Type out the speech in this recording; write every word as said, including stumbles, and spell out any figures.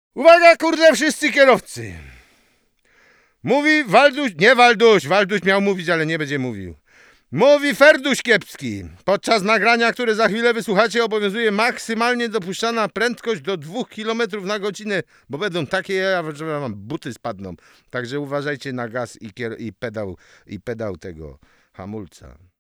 Uwaga, kurde, wszyscy kierowcy. Mówi Walduś, nie Walduś, Walduś miał mówić, ale nie będzie mówił. Mówi Ferduś Kiepski. Podczas nagrania, które za chwilę wysłuchacie, obowiązuje maksymalnie dopuszczana prędkość do dwóch kilometrów na godzinę, bo będą takie jaja, że wam buty spadną. Także uważajcie na gaz i, kier- i pedał, i pedał tego hamulca.